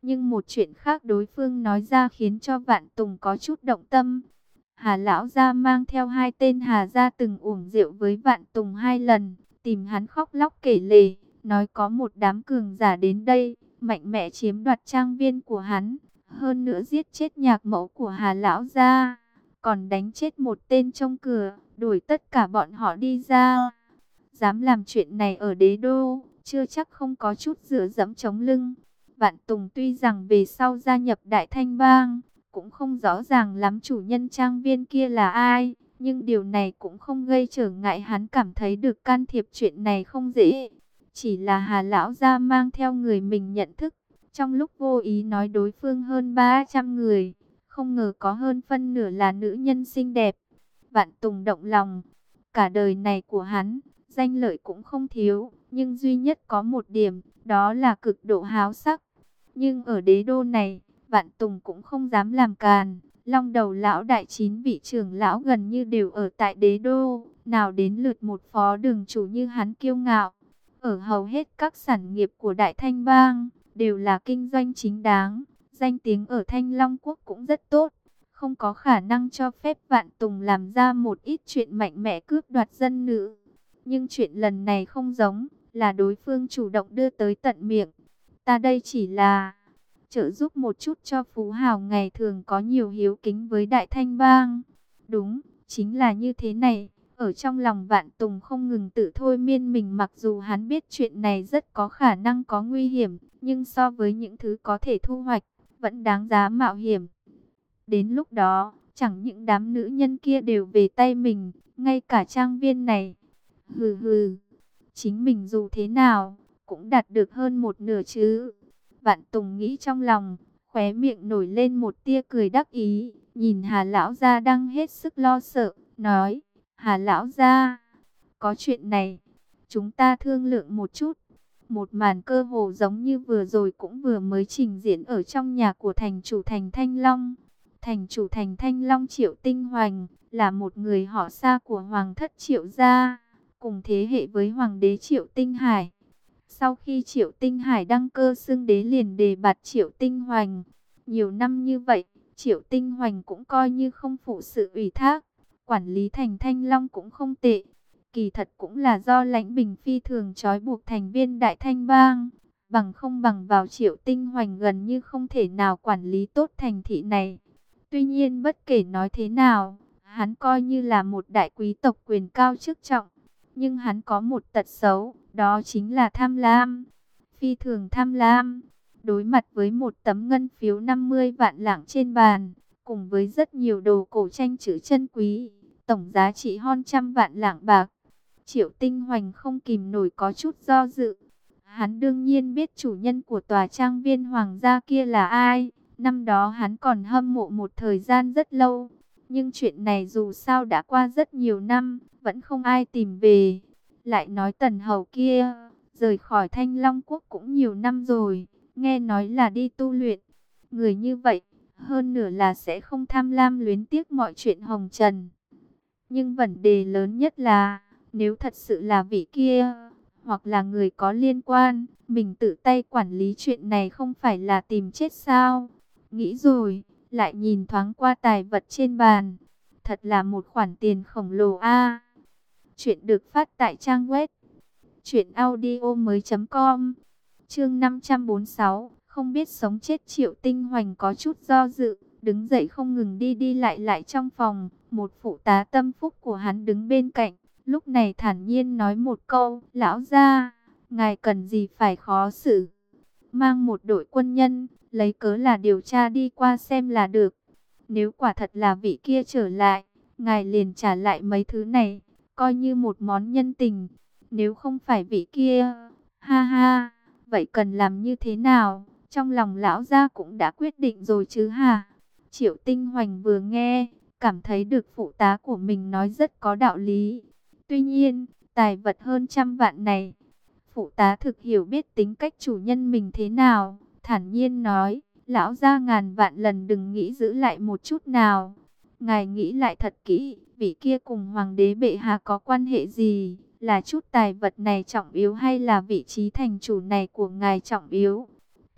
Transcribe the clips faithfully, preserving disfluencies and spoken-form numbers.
Nhưng một chuyện khác đối phương nói ra khiến cho Vạn Tùng có chút động tâm. Hà lão gia mang theo hai tên Hà gia từng uống rượu với Vạn Tùng hai lần, tìm hắn khóc lóc kể lể, nói có một đám cường giả đến đây, mạnh mẽ chiếm đoạt trang viên của hắn, hơn nữa giết chết nhạc mẫu của Hà lão gia, còn đánh chết một tên trông cửa, đuổi tất cả bọn họ đi ra. Dám làm chuyện này ở đế đô, chưa chắc không có chút dựa dẫm chống lưng. Vạn Tùng tuy rằng về sau gia nhập Đại Thanh Bang, cũng không rõ ràng lắm chủ nhân trang viên kia là ai, nhưng điều này cũng không gây trở ngại hắn cảm thấy được can thiệp chuyện này không dễ. Chỉ là Hà lão gia mang theo người mình nhận thức, trong lúc vô ý nói đối phương hơn ba trăm người, không ngờ có hơn phân nửa là nữ nhân xinh đẹp. Vạn Tùng động lòng, cả đời này của hắn, danh lợi cũng không thiếu, nhưng duy nhất có một điểm, đó là cực độ háo sắc. Nhưng ở đế đô này, Vạn Tùng cũng không dám làm càn. Long đầu lão đại chín vị trưởng lão gần như đều ở tại đế đô, nào đến lượt một phó đường chủ như hắn kiêu ngạo. Ở hầu hết các sản nghiệp của Đại Thanh Bang, đều là kinh doanh chính đáng, danh tiếng ở Thanh Long Quốc cũng rất tốt. Không có khả năng cho phép Vạn Tùng làm ra một ít chuyện mạnh mẽ cướp đoạt dân nữ. Nhưng chuyện lần này không giống, là đối phương chủ động đưa tới tận miệng. Ta đây chỉ là trợ giúp một chút cho phú hào ngày thường có nhiều hiếu kính với Đại Thanh Bang. Đúng, chính là như thế này. Ở trong lòng Vạn Tùng không ngừng tự thôi miên mình, mặc dù hắn biết chuyện này rất có khả năng có nguy hiểm, nhưng so với những thứ có thể thu hoạch, vẫn đáng giá mạo hiểm. Đến lúc đó, chẳng những đám nữ nhân kia đều về tay mình, ngay cả trang viên này. Hừ hừ, chính mình dù thế nào, cũng đạt được hơn một nửa chứ. Vạn Tùng nghĩ trong lòng, khóe miệng nổi lên một tia cười đắc ý, nhìn Hà lão gia đang hết sức lo sợ, nói: Hà lão gia, có chuyện này, chúng ta thương lượng một chút. Một màn cơ hồ giống như vừa rồi cũng vừa mới trình diễn ở trong nhà của thành chủ thành Thanh Long. Thành chủ thành Thanh Long Triệu Tinh Hoành là một người họ xa của Hoàng thất Triệu gia, cùng thế hệ với Hoàng đế Triệu Tinh Hải. Sau khi Triệu Tinh Hải đăng cơ xưng đế liền đề bạt Triệu Tinh Hoành. Nhiều năm như vậy, Triệu Tinh Hoành cũng coi như không phụ sự ủy thác, quản lý thành Thanh Long cũng không tệ. Kỳ thật cũng là do Lãnh Bình phi thường trói buộc thành viên Đại Thanh Bang, bằng không bằng vào Triệu Tinh Hoành gần như không thể nào quản lý tốt thành thị này. Tuy nhiên bất kể nói thế nào, hắn coi như là một đại quý tộc quyền cao chức trọng, nhưng hắn có một tật xấu, đó chính là tham lam, phi thường tham lam. Đối mặt với một tấm ngân phiếu năm mươi vạn lạng trên bàn, cùng với rất nhiều đồ cổ tranh chữ chân quý, tổng giá trị hơn trăm vạn lạng bạc, Triệu Tinh Hoành không kìm nổi có chút do dự. Hắn đương nhiên biết chủ nhân của tòa trang viên hoàng gia kia là ai, năm đó hắn còn hâm mộ một thời gian rất lâu. Nhưng chuyện này dù sao đã qua rất nhiều năm, vẫn không ai tìm về. Lại nói Tần Hầu kia, rời khỏi Thanh Long Quốc cũng nhiều năm rồi, nghe nói là đi tu luyện. Người như vậy, hơn nửa là sẽ không tham lam luyến tiếc mọi chuyện hồng trần. Nhưng vấn đề lớn nhất là, nếu thật sự là vị kia, hoặc là người có liên quan, mình tự tay quản lý chuyện này không phải là tìm chết sao? Nghĩ rồi, lại nhìn thoáng qua tài vật trên bàn. Thật là một khoản tiền khổng lồ a. Chuyện được phát tại trang web truyện audio mới chấm com. Chương năm trăm bốn mươi sáu, không biết sống chết. Triệu Tinh Hoành có chút do dự, đứng dậy không ngừng đi đi lại lại trong phòng. Một phụ tá tâm phúc của hắn đứng bên cạnh, lúc này thản nhiên nói một câu: lão gia, ngài cần gì phải khó xử, mang một đội quân nhân, lấy cớ là điều tra đi qua xem là được. Nếu quả thật là vị kia trở lại, ngài liền trả lại mấy thứ này, coi như một món nhân tình. Nếu không phải vị kia, ha ha, vậy cần làm như thế nào? Trong lòng lão gia cũng đã quyết định rồi chứ hả? Triệu Tinh Hoành vừa nghe, cảm thấy được phụ tá của mình nói rất có đạo lý. Tuy nhiên, tài vật hơn trăm vạn này, phụ tá thực hiểu biết tính cách chủ nhân mình thế nào, thản nhiên nói: lão gia ngàn vạn lần đừng nghĩ giữ lại một chút nào. Ngài nghĩ lại thật kỹ, vị kia cùng hoàng đế bệ hạ có quan hệ gì? Là chút tài vật này trọng yếu hay là vị trí thành chủ này của ngài trọng yếu?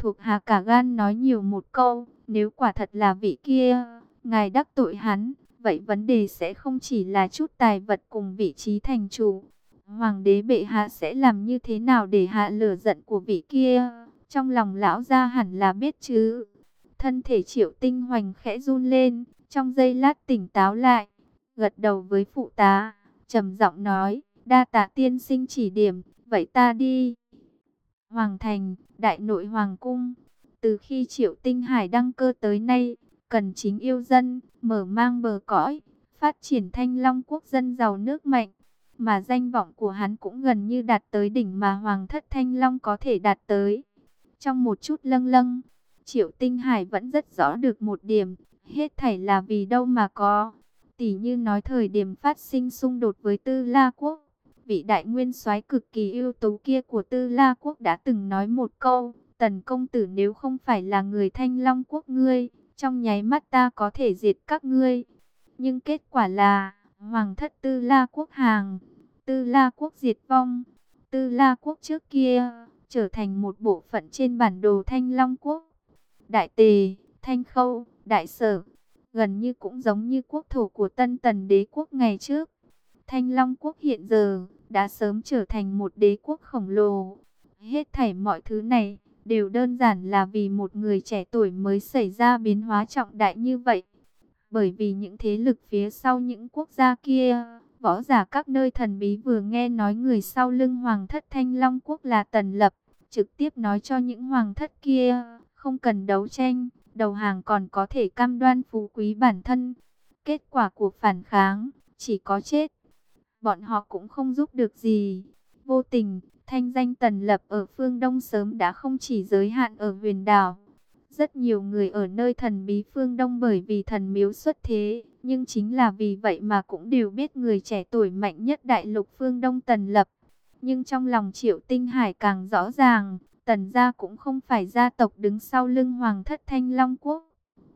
Thuộc hạ cả gan nói nhiều một câu, nếu quả thật là vị kia, ngài đắc tội hắn, vậy vấn đề sẽ không chỉ là chút tài vật cùng vị trí thành chủ. Hoàng đế bệ hạ sẽ làm như thế nào để hạ lửa giận của vị kia? Trong lòng lão gia hẳn là biết chứ. Thân thể Triệu Tinh Hoành khẽ run lên, trong giây lát tỉnh táo lại, gật đầu với phụ tá, trầm giọng nói, đa tạ tiên sinh chỉ điểm, vậy ta đi. Hoàng thành, đại nội hoàng cung. Từ khi Triệu Tinh Hải đăng cơ tới nay, cần chính yêu dân, mở mang bờ cõi, phát triển Thanh Long quốc dân giàu nước mạnh. Mà danh vọng của hắn cũng gần như đạt tới đỉnh mà Hoàng thất Thanh Long có thể đạt tới. Trong một chút lâng lâng, Triệu Tinh Hải vẫn rất rõ được một điểm, hết thảy là vì đâu mà có. Tỷ như nói thời điểm phát sinh xung đột với Tư La quốc, vị đại nguyên soái cực kỳ ưu tú kia của Tư La quốc đã từng nói một câu, Tần công tử nếu không phải là người Thanh Long quốc ngươi, trong nháy mắt ta có thể diệt các ngươi. Nhưng kết quả là, Hoàng thất Tư La quốc hàng, Tư La quốc diệt vong. Tư La quốc trước kia, trở thành một bộ phận trên bản đồ Thanh Long quốc. Đại Tề, Thanh Khâu, Đại Sở, gần như cũng giống như quốc thổ của Tân Tần đế quốc ngày trước. Thanh Long quốc hiện giờ, đã sớm trở thành một đế quốc khổng lồ. Hết thảy mọi thứ này, đều đơn giản là vì một người trẻ tuổi mới xảy ra biến hóa trọng đại như vậy. Bởi vì những thế lực phía sau những quốc gia kia, võ giả các nơi thần bí vừa nghe nói người sau lưng Hoàng thất Thanh Long quốc là Tần Lập, trực tiếp nói cho những hoàng thất kia, không cần đấu tranh, đầu hàng còn có thể cam đoan phú quý bản thân. Kết quả của phản kháng, chỉ có chết. Bọn họ cũng không giúp được gì. Vô tình, thanh danh Tần Lập ở phương Đông sớm đã không chỉ giới hạn ở huyền đảo. Rất nhiều người ở nơi thần bí phương Đông bởi vì thần miếu xuất thế, nhưng chính là vì vậy mà cũng đều biết người trẻ tuổi mạnh nhất đại lục phương Đông Tần Lập. Nhưng trong lòng Triệu Tinh Hải càng rõ ràng, Tần gia cũng không phải gia tộc đứng sau lưng Hoàng thất Thanh Long quốc.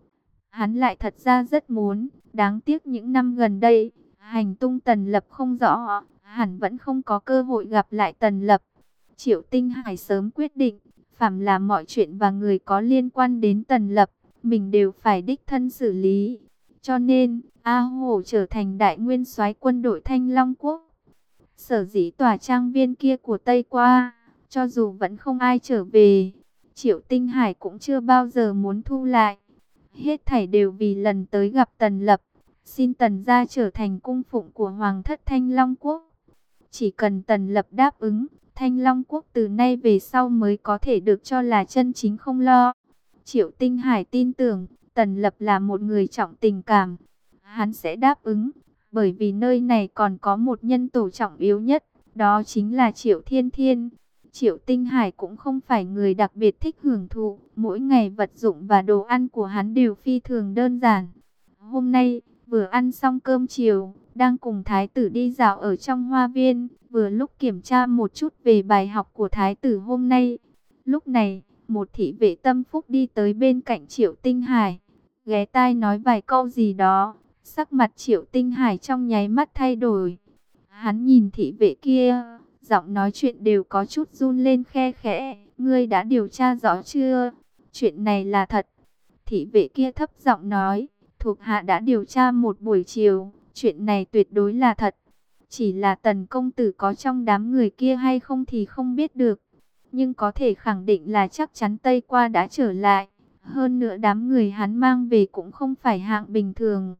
Hắn lại thật ra rất muốn, đáng tiếc những năm gần đây, hành tung Tần Lập không rõ, hẳn vẫn không có cơ hội gặp lại Tần Lập. Triệu Tinh Hải sớm quyết định, phàm là mọi chuyện và người có liên quan đến Tần Lập, mình đều phải đích thân xử lý. Cho nên, A Hổ trở thành đại nguyên soái quân đội Thanh Long quốc. Sở dĩ tòa trang viên kia của Tây Qua, cho dù vẫn không ai trở về, Triệu Tinh Hải cũng chưa bao giờ muốn thu lại. Hết thảy đều vì lần tới gặp Tần Lập, xin Tần gia trở thành cung phụng của Hoàng thất Thanh Long quốc. Chỉ cần Tần Lập đáp ứng, Thanh Long quốc từ nay về sau mới có thể được cho là chân chính không lo. Triệu Tinh Hải tin tưởng, Tần Lập là một người trọng tình cảm. Hắn sẽ đáp ứng, bởi vì nơi này còn có một nhân tổ trọng yếu nhất, đó chính là Triệu Thiên Thiên. Triệu Tinh Hải cũng không phải người đặc biệt thích hưởng thụ, mỗi ngày vật dụng và đồ ăn của hắn đều phi thường đơn giản. Hôm nay, vừa ăn xong cơm chiều, đang cùng Thái tử đi dạo ở trong hoa viên, vừa lúc kiểm tra một chút về bài học của Thái tử hôm nay. Lúc này, một thị vệ tâm phúc đi tới bên cạnh Triệu Tinh Hải, ghé tai nói vài câu gì đó, sắc mặt Triệu Tinh Hải trong nháy mắt thay đổi. Hắn nhìn thị vệ kia, giọng nói chuyện đều có chút run lên khe khẽ, ngươi đã điều tra rõ chưa? Chuyện này là thật. Thị vệ kia thấp giọng nói, thuộc hạ đã điều tra một buổi chiều, chuyện này tuyệt đối là thật. Chỉ là Tần công tử có trong đám người kia hay không thì không biết được. Nhưng có thể khẳng định là chắc chắn Tây Qua đã trở lại. Hơn nữa đám người hắn mang về cũng không phải hạng bình thường.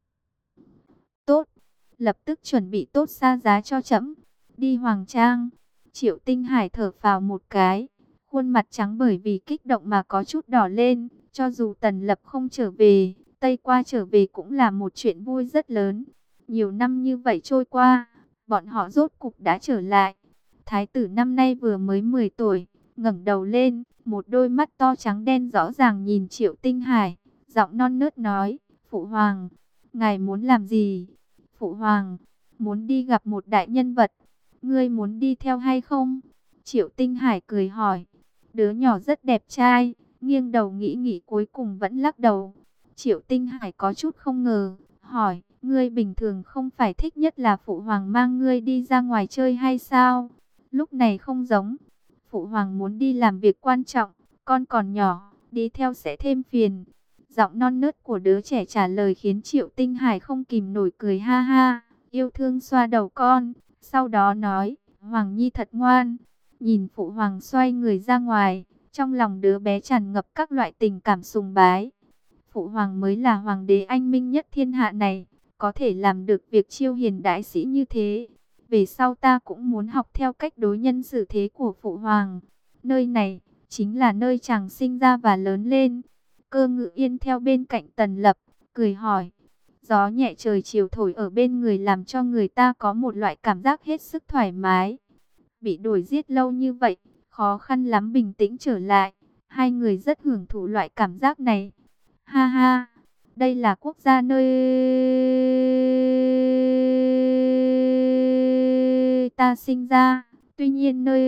Tốt, lập tức chuẩn bị tốt xa giá cho trẫm. Đi Hoàng Trang. Triệu Tinh Hải thở phào một cái, khuôn mặt trắng bởi vì kích động mà có chút đỏ lên. Cho dù Tần Lập không trở về, Tây Qua trở về cũng là một chuyện vui rất lớn. Nhiều năm như vậy trôi qua, bọn họ rốt cục đã trở lại. Thái tử năm nay vừa mới mười tuổi, ngẩng đầu lên, một đôi mắt to trắng đen rõ ràng nhìn Triệu Tinh Hải, giọng non nớt nói, Phụ Hoàng, ngài muốn làm gì? Phụ Hoàng, muốn đi gặp một đại nhân vật, ngươi muốn đi theo hay không? Triệu Tinh Hải cười hỏi, đứa nhỏ rất đẹp trai, nghiêng đầu nghĩ nghĩ cuối cùng vẫn lắc đầu. Triệu Tinh Hải có chút không ngờ, hỏi, ngươi bình thường không phải thích nhất là Phụ Hoàng mang ngươi đi ra ngoài chơi hay sao? Lúc này không giống, Phụ Hoàng muốn đi làm việc quan trọng, con còn nhỏ, đi theo sẽ thêm phiền. Giọng non nớt của đứa trẻ trả lời khiến Triệu Tinh Hải không kìm nổi cười ha ha, yêu thương xoa đầu con, sau đó nói, Hoàng Nhi thật ngoan. Nhìn phụ hoàng xoay người ra ngoài, trong lòng đứa bé tràn ngập các loại tình cảm sùng bái. Phụ hoàng mới là hoàng đế anh minh nhất thiên hạ này, có thể làm được việc chiêu hiền đại sĩ như thế. Về sau ta cũng muốn học theo cách đối nhân xử thế của phụ hoàng. Nơi này chính là nơi chàng sinh ra và lớn lên. Cơ Ngự Yên theo bên cạnh Tần Lập, cười hỏi. Gió nhẹ trời chiều thổi ở bên người làm cho người ta có một loại cảm giác hết sức thoải mái. Bị đuổi giết lâu như vậy, khó khăn lắm bình tĩnh trở lại. Hai người rất hưởng thụ loại cảm giác này. Ha ha, đây là quốc gia nơi ta sinh ra. Tuy nhiên nơi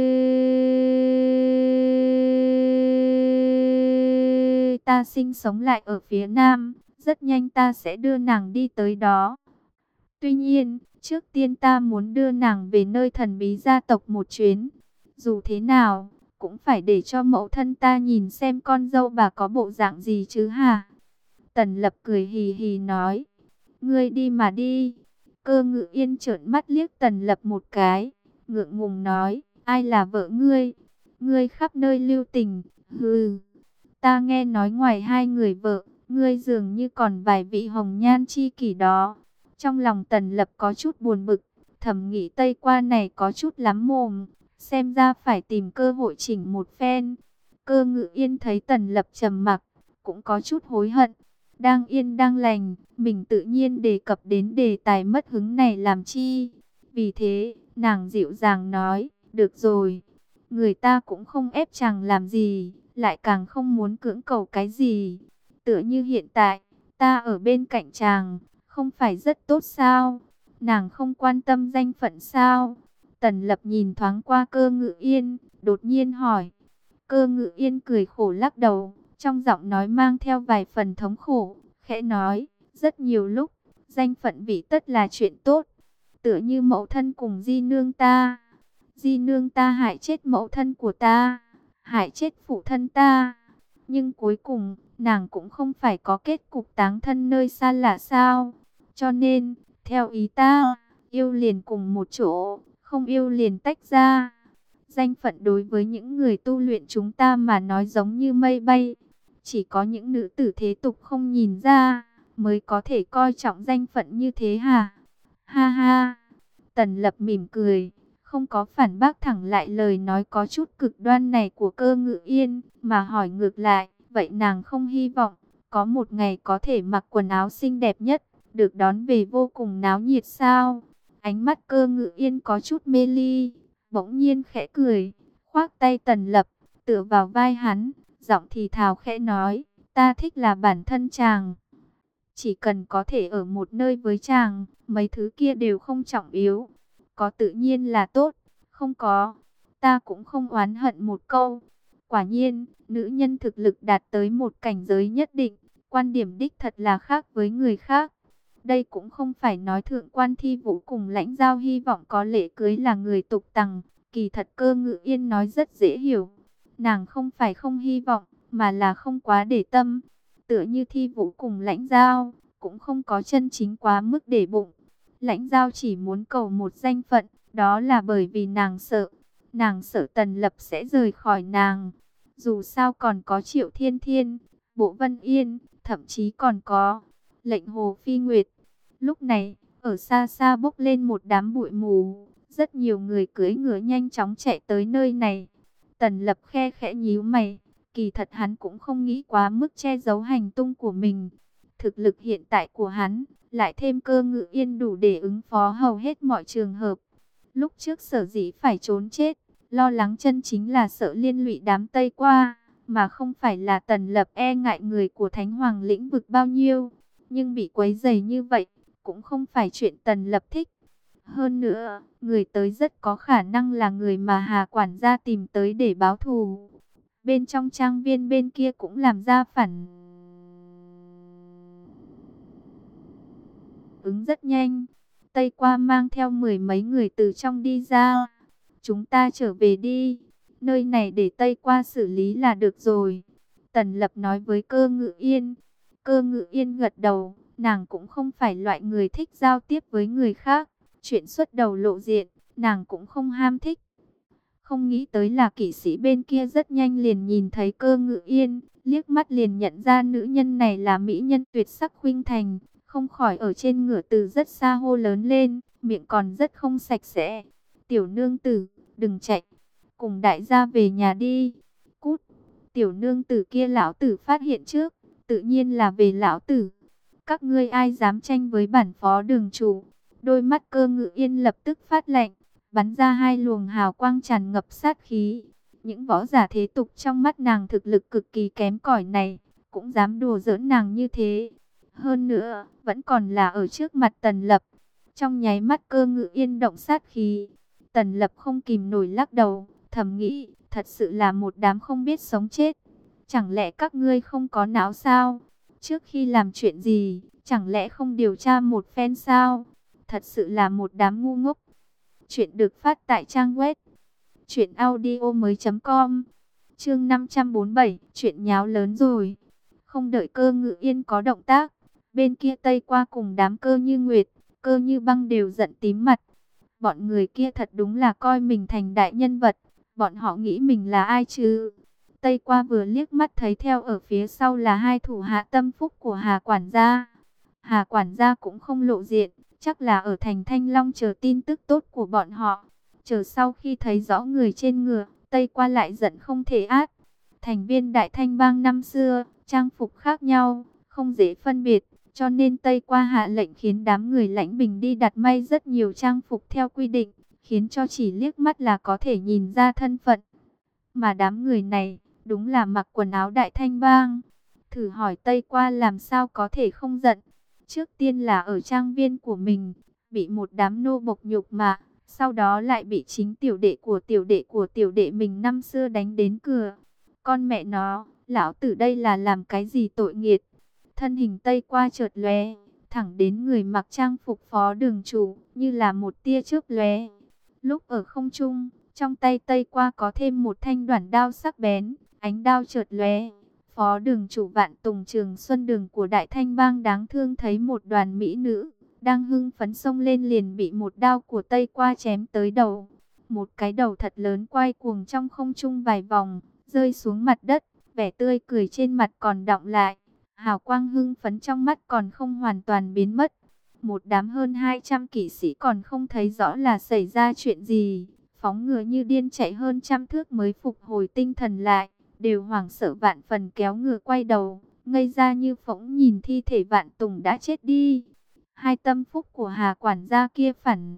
ta sinh sống lại ở phía Nam. Rất nhanh ta sẽ đưa nàng đi tới đó. Tuy nhiên, trước tiên ta muốn đưa nàng về nơi thần bí gia tộc một chuyến. Dù thế nào, cũng phải để cho mẫu thân ta nhìn xem con dâu bà có bộ dạng gì chứ hả? Tần Lập cười hì hì nói. Ngươi đi mà đi. Cơ Ngự Yên trợn mắt liếc Tần Lập một cái, ngượng ngùng nói. Ai là vợ ngươi? Ngươi khắp nơi lưu tình. Hừ, ta nghe nói ngoài hai người vợ, ngươi dường như còn vài vị hồng nhan chi kỷ đó. Trong lòng Tần Lập có chút buồn bực, thầm nghĩ Tây qua này có chút lắm mồm, xem ra phải tìm cơ hội chỉnh một phen. Cơ Ngự Yên thấy Tần Lập trầm mặc, cũng có chút hối hận. Đang yên đang lành, mình tự nhiên đề cập đến đề tài mất hứng này làm chi. Vì thế, nàng dịu dàng nói, được rồi, người ta cũng không ép chàng làm gì, lại càng không muốn cưỡng cầu cái gì. Tựa như hiện tại, ta ở bên cạnh chàng, không phải rất tốt sao? Nàng không quan tâm danh phận sao? Tần Lập nhìn thoáng qua Cơ Ngự Yên, đột nhiên hỏi. Cơ Ngự Yên cười khổ lắc đầu, trong giọng nói mang theo vài phần thống khổ, khẽ nói, rất nhiều lúc, danh phận vị tất là chuyện tốt. Tựa như mẫu thân cùng di nương ta. Di nương ta hại chết mẫu thân của ta, hại chết phụ thân ta. Nhưng cuối cùng, nàng cũng không phải có kết cục táng thân nơi xa lạ sao? Cho nên, theo ý ta, yêu liền cùng một chỗ, không yêu liền tách ra. Danh phận đối với những người tu luyện chúng ta mà nói giống như mây bay. Chỉ có những nữ tử thế tục không nhìn ra, mới có thể coi trọng danh phận như thế hả? Ha ha! Tần Lập mỉm cười, không có phản bác thẳng lại lời nói có chút cực đoan này của Cơ Ngự Yên, mà hỏi ngược lại, vậy nàng không hy vọng có một ngày có thể mặc quần áo xinh đẹp nhất, được đón về vô cùng náo nhiệt sao? Ánh mắt Cơ Ngự Yên có chút mê ly, bỗng nhiên khẽ cười, khoác tay Tần Lập, tựa vào vai hắn, giọng thì thào khẽ nói, ta thích là bản thân chàng. Chỉ cần có thể ở một nơi với chàng, mấy thứ kia đều không trọng yếu. Có tự nhiên là tốt, không có, ta cũng không oán hận một câu. Quả nhiên, nữ nhân thực lực đạt tới một cảnh giới nhất định, quan điểm đích thật là khác với người khác. Đây cũng không phải nói Thượng quan Thi Vũ cùng Lãnh Giao hy vọng có lễ cưới là người tục tằng, kỳ thật Cơ Ngự Yên nói rất dễ hiểu. Nàng không phải không hy vọng, mà là không quá để tâm. Tựa như Thi Vũ cùng Lãnh Giao, cũng không có chân chính quá mức để bụng. Lãnh Giao chỉ muốn cầu một danh phận, đó là bởi vì nàng sợ. Nàng sợ Tần Lập sẽ rời khỏi nàng. Dù sao còn có Triệu Thiên Thiên, Bộ Vân Yên, thậm chí còn có Lệnh Hồ Phi Nguyệt. Lúc này, ở xa xa bốc lên một đám bụi mù. Rất nhiều người cưỡi ngựa nhanh chóng chạy tới nơi này. Tần Lập khe khẽ nhíu mày. Kỳ thật hắn cũng không nghĩ quá mức che giấu hành tung của mình. Thực lực hiện tại của hắn, lại thêm Cơ Ngự Yên đủ để ứng phó hầu hết mọi trường hợp. Lúc trước sở dĩ phải trốn chết, lo lắng chân chính là sợ liên lụy đám Tây qua, mà không phải là Tần Lập e ngại người của Thánh Hoàng lĩnh vực bao nhiêu. Nhưng bị quấy rầy như vậy, cũng không phải chuyện Tần Lập thích. Hơn nữa, người tới rất có khả năng là người mà Hà quản gia tìm tới để báo thù. Bên trong trang viên bên kia cũng làm ra phản ứng rất nhanh. Tây qua mang theo mười mấy người từ trong đi ra. Chúng ta trở về đi. nơi này để Tây Qua xử lý là được rồi. Tần Lập nói với Cơ Ngự Yên. Cơ Ngự Yên gật đầu, nàng cũng không phải loại người thích giao tiếp với người khác. Chuyện xuất đầu lộ diện, nàng cũng không ham thích. Không nghĩ tới là kỵ sĩ bên kia rất nhanh liền nhìn thấy Cơ Ngự Yên, liếc mắt liền nhận ra nữ nhân này là mỹ nhân tuyệt sắc khuynh thành, không khỏi ở trên ngựa từ rất xa hô lớn lên, miệng còn rất không sạch sẽ. Tiểu nương tử, đừng chạy, cùng đại gia về nhà đi. Cút, tiểu nương tử kia lão tử phát hiện trước, tự nhiên là về lão tử. Các ngươi ai dám tranh với bản phó đường chủ? Đôi mắt Cơ Ngự Yên lập tức phát lạnh, bắn ra hai luồng hào quang tràn ngập sát khí. Những võ giả thế tục trong mắt nàng thực lực cực kỳ kém cỏi này, cũng dám đùa giỡn nàng như thế. Hơn nữa, vẫn còn là ở trước mặt Tần Lập. Trong nháy mắt Cơ Ngự Yên động sát khí. Tần Lập không kìm nổi lắc đầu, thầm nghĩ, thật sự là một đám không biết sống chết. Chẳng lẽ các ngươi không có não sao? Trước khi làm chuyện gì, chẳng lẽ không điều tra một phen sao? Thật sự là một đám ngu ngốc. Chuyện được phát tại trang web truyện audio mới chấm com. Chương năm trăm bốn mươi bảy, chuyện nháo lớn rồi. Không đợi Cơ Ngự Yên có động tác, bên kia Tây Qua cùng đám Cơ Như Nguyệt, Cơ Như Băng đều giận tím mặt. Bọn người kia thật đúng là coi mình thành đại nhân vật, bọn họ nghĩ mình là ai chứ? Tây Qua vừa liếc mắt thấy theo ở phía sau là hai thủ hạ tâm phúc của Hà quản gia. Hà quản gia cũng không lộ diện, chắc là ở thành Thanh Long chờ tin tức tốt của bọn họ. Chờ sau khi thấy rõ người trên ngựa, Tây Qua lại giận không thể át. Thành viên Đại Thanh Bang năm xưa, trang phục khác nhau, không dễ phân biệt, cho nên Tây Qua hạ lệnh khiến đám người Lãnh Bình đi đặt may rất nhiều trang phục theo quy định, khiến cho chỉ liếc mắt là có thể nhìn ra thân phận. Mà đám người này, đúng là mặc quần áo Đại Thanh Bang. Thử hỏi Tây Qua làm sao có thể không giận. Trước tiên là ở trang viên của mình, bị một đám nô bộc nhục mạ, sau đó lại bị chính tiểu đệ của tiểu đệ của tiểu đệ mình năm xưa đánh đến cửa. Con mẹ nó, lão tử đây là làm cái gì tội nghiệt? Thân hình Tây Qua chợt lóe, thẳng đến người mặc trang phục phó đường chủ, như là một tia chớp lóe. Lúc ở không trung, trong tay Tây Qua có thêm một thanh đoản đao sắc bén, ánh đao chợt lóe. Phó đường chủ Vạn Tùng Trường Xuân Đường của Đại Thanh Bang đáng thương thấy một đoàn mỹ nữ đang hưng phấn xông lên liền bị một đao của Tây Qua chém tới đầu. Một cái đầu thật lớn quay cuồng trong không trung vài vòng, rơi xuống mặt đất, vẻ tươi cười trên mặt còn đọng lại. Hào quang hưng phấn trong mắt còn không hoàn toàn biến mất. Một đám hơn hai trăm kỵ sĩ còn không thấy rõ là xảy ra chuyện gì, phóng ngựa như điên chạy hơn trăm thước mới phục hồi tinh thần lại, đều hoảng sợ vạn phần kéo ngựa quay đầu, ngây ra như phỗng nhìn thi thể Vạn Tùng đã chết đi. Hai tâm phúc của Hà quản gia kia phản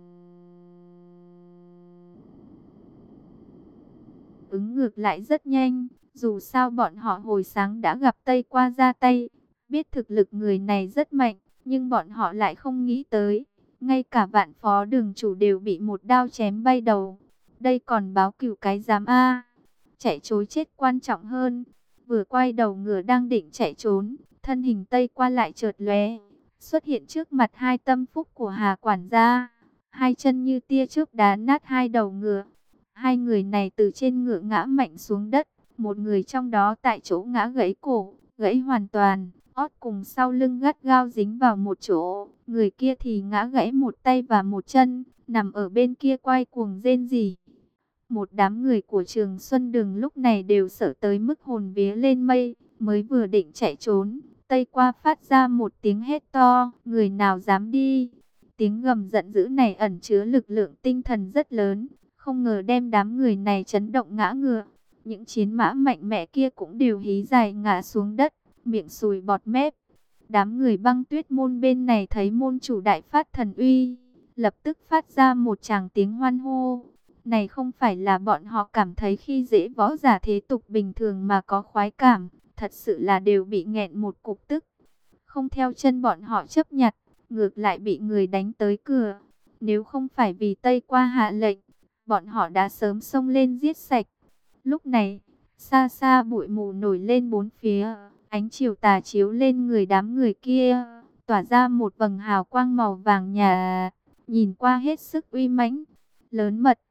ứng ngược lại rất nhanh, dù sao bọn họ hồi sáng đã gặp Tây Qua ra tay, biết thực lực người này rất mạnh, nhưng bọn họ lại không nghĩ tới, ngay cả Vạn phó đường chủ đều bị một đao chém bay đầu. Đây còn báo cửu cái dám a? Chạy trối chết quan trọng hơn. Vừa quay đầu ngựa đang định chạy trốn, thân hình Tây Qua lại chợt lóe, xuất hiện trước mặt hai tâm phúc của Hà quản gia. Hai chân như tia chớp đá nát hai đầu ngựa. Hai người này từ trên ngựa ngã mạnh xuống đất, một người trong đó tại chỗ ngã gãy cổ, gãy hoàn toàn, ót cùng sau lưng gắt gao dính vào một chỗ, người kia thì ngã gãy một tay và một chân, nằm ở bên kia quay cuồng rên rỉ. Một đám người của Trường Xuân Đường lúc này đều sợ tới mức hồn vía lên mây, mới vừa định chạy trốn, Tây Qua phát ra một tiếng hét to, người nào dám đi. Tiếng gầm giận dữ này ẩn chứa lực lượng tinh thần rất lớn, không ngờ đem đám người này chấn động ngã ngựa. Những chiến mã mạnh mẽ kia cũng đều hí dài ngã xuống đất, miệng sùi bọt mép. Đám người Băng Tuyết môn bên này thấy môn chủ đại phát thần uy, lập tức phát ra một tràng tiếng hoan hô. Này không phải là bọn họ cảm thấy khi dễ võ giả thế tục bình thường mà có khoái cảm, thật sự là đều bị nghẹn một cục tức. Không theo chân bọn họ chấp nhặt, ngược lại bị người đánh tới cửa. Nếu không phải vì Tây Qua hạ lệnh, bọn họ đã sớm xông lên giết sạch. Lúc này, xa xa bụi mù nổi lên bốn phía, ánh chiều tà chiếu lên người đám người kia, tỏa ra một vầng hào quang màu vàng nhà, nhìn qua hết sức uy mãnh, lớn mật.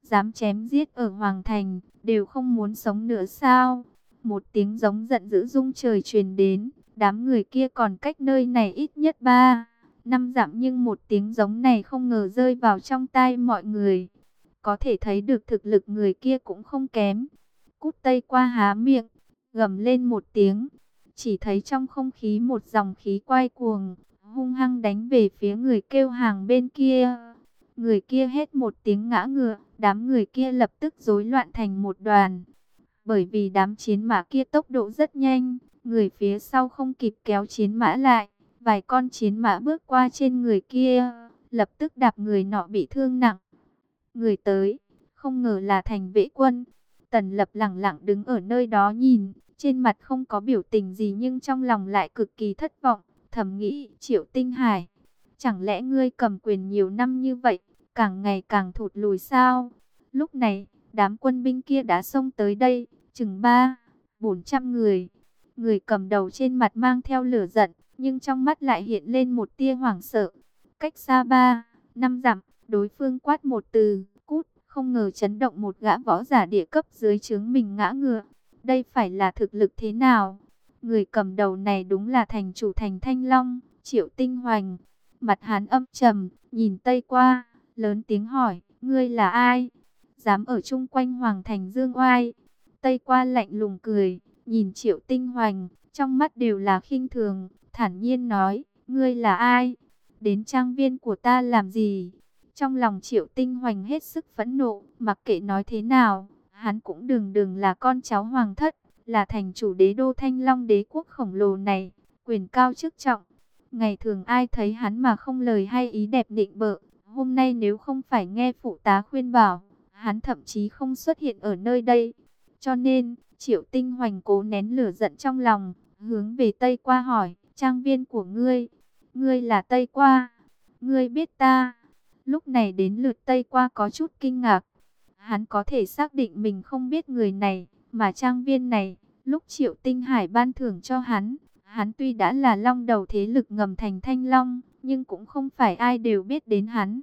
dám chém giết ở Hoàng Thành, đều không muốn sống nữa sao? Một tiếng giống giận dữ rung trời truyền đến, đám người kia còn cách nơi này ít nhất ba, năm dặm, nhưng một tiếng giống này không ngờ rơi vào trong tai mọi người. Có thể thấy được thực lực người kia cũng không kém. Cút Tây Qua há miệng, gầm lên một tiếng. Chỉ thấy trong không khí một dòng khí quay cuồng, hung hăng đánh về phía người kêu hàng bên kia. Người kia hét một tiếng ngã ngựa, đám người kia lập tức rối loạn thành một đoàn. Bởi vì đám chiến mã kia tốc độ rất nhanh, người phía sau không kịp kéo chiến mã lại. Vài con chiến mã bước qua trên người kia, lập tức đạp người nọ bị thương nặng. Người tới, không ngờ là Thành Vệ Quân. Tần Lập lẳng lặng đứng ở nơi đó nhìn, trên mặt không có biểu tình gì nhưng trong lòng lại cực kỳ thất vọng. Thầm nghĩ, Triệu Tinh Hải, chẳng lẽ ngươi cầm quyền nhiều năm như vậy, càng ngày càng thụt lùi sao? Lúc này, đám quân binh kia đã xông tới đây, chừng ba, bốn trăm người. Người cầm đầu trên mặt mang theo lửa giận, nhưng trong mắt lại hiện lên một tia hoảng sợ. Cách xa ba, năm dặm, đối phương quát một từ, cút, không ngờ chấn động một gã võ giả địa cấp dưới trướng mình ngã ngựa. Đây phải là thực lực thế nào? Người cầm đầu này đúng là thành chủ thành Thanh Long, Triệu Tinh Hoành. Mặt hắn âm trầm, nhìn Tây Qua, lớn tiếng hỏi, ngươi là ai? Dám ở chung quanh Hoàng Thành Dương oai? Tây Qua lạnh lùng cười, nhìn Triệu Tinh Hoành, trong mắt đều là khinh thường, thản nhiên nói, ngươi là ai? Đến trang viên của ta làm gì? Trong lòng Triệu Tinh Hoành hết sức phẫn nộ, mặc kệ nói thế nào, hắn cũng đừng đừng là con cháu hoàng thất, là thành chủ đế đô Thanh Long đế quốc khổng lồ này, quyền cao chức trọng. Ngày thường ai thấy hắn mà không lời hay ý đẹp nịnh bợ, hôm nay nếu không phải nghe phụ tá khuyên bảo, hắn thậm chí không xuất hiện ở nơi đây. Cho nên, Triệu Tinh Hoành cố nén lửa giận trong lòng, hướng về Tây Qua hỏi, trang viên của ngươi, ngươi là Tây Qua, ngươi biết ta? Lúc này đến lượt Tây Qua có chút kinh ngạc. Hắn có thể xác định mình không biết người này, mà trang viên này, lúc Triệu Tinh Hải ban thưởng cho hắn, hắn tuy đã là long đầu thế lực ngầm thành Thanh Long, nhưng cũng không phải ai đều biết đến hắn.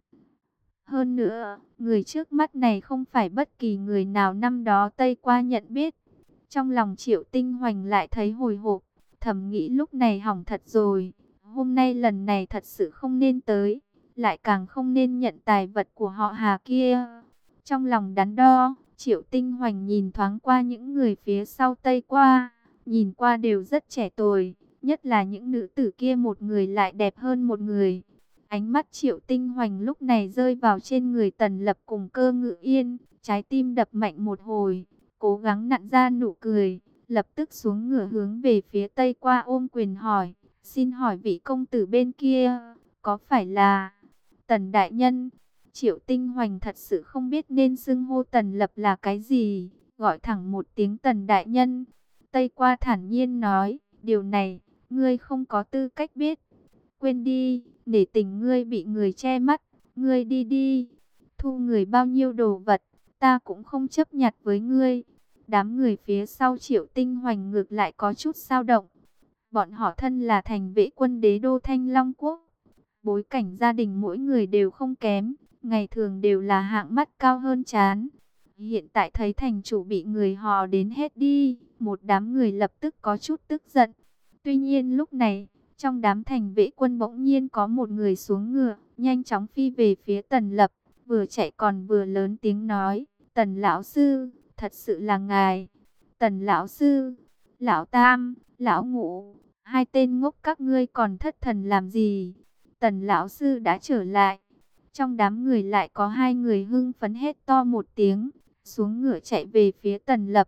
Hơn nữa, người trước mắt này không phải bất kỳ người nào năm đó Tây Qua nhận biết. Trong lòng Triệu Tinh Hoành lại thấy hồi hộp, thầm nghĩ lúc này hỏng thật rồi. Hôm nay lần này thật sự không nên tới, lại càng không nên nhận tài vật của họ Hà kia. Trong lòng đắn đo, Triệu Tinh Hoành nhìn thoáng qua những người phía sau Tây Qua, nhìn qua đều rất trẻ tuổi, nhất là những nữ tử kia một người lại đẹp hơn một người. Ánh mắt Triệu Tinh Hoành lúc này rơi vào trên người Tần Lập cùng Cơ Ngự Yên, trái tim đập mạnh một hồi, cố gắng nặn ra nụ cười, lập tức xuống ngựa hướng về phía Tây Qua ôm quyền hỏi, xin hỏi vị công tử bên kia, có phải là Tần Đại Nhân? Triệu Tinh Hoành thật sự không biết nên xưng hô Tần Lập là cái gì, gọi thẳng một tiếng Tần Đại Nhân. Tây Qua thản nhiên nói, điều này, ngươi không có tư cách biết. Quên đi, để tình ngươi bị người che mắt, ngươi đi đi. Thu người bao nhiêu đồ vật, ta cũng không chấp nhặt với ngươi. Đám người phía sau Triệu Tinh Hoành ngược lại có chút dao động. Bọn họ thân là thành vệ quân đế đô Thanh Long Quốc. Bối cảnh gia đình mỗi người đều không kém, ngày thường đều là hạng mắt cao hơn trán. Hiện tại thấy thành chủ bị người hò đến hết đi, một đám người lập tức có chút tức giận. Tuy nhiên lúc này, trong đám thành vệ quân bỗng nhiên có một người xuống ngựa, nhanh chóng phi về phía Tần Lập, vừa chạy còn vừa lớn tiếng nói, Tần lão sư, thật sự là ngài. Tần lão sư, lão tam, lão ngũ, hai tên ngốc các ngươi còn thất thần làm gì? Tần lão sư đã trở lại. Trong đám người lại có hai người hưng phấn hét to một tiếng, xuống ngựa chạy về phía Tần Lập.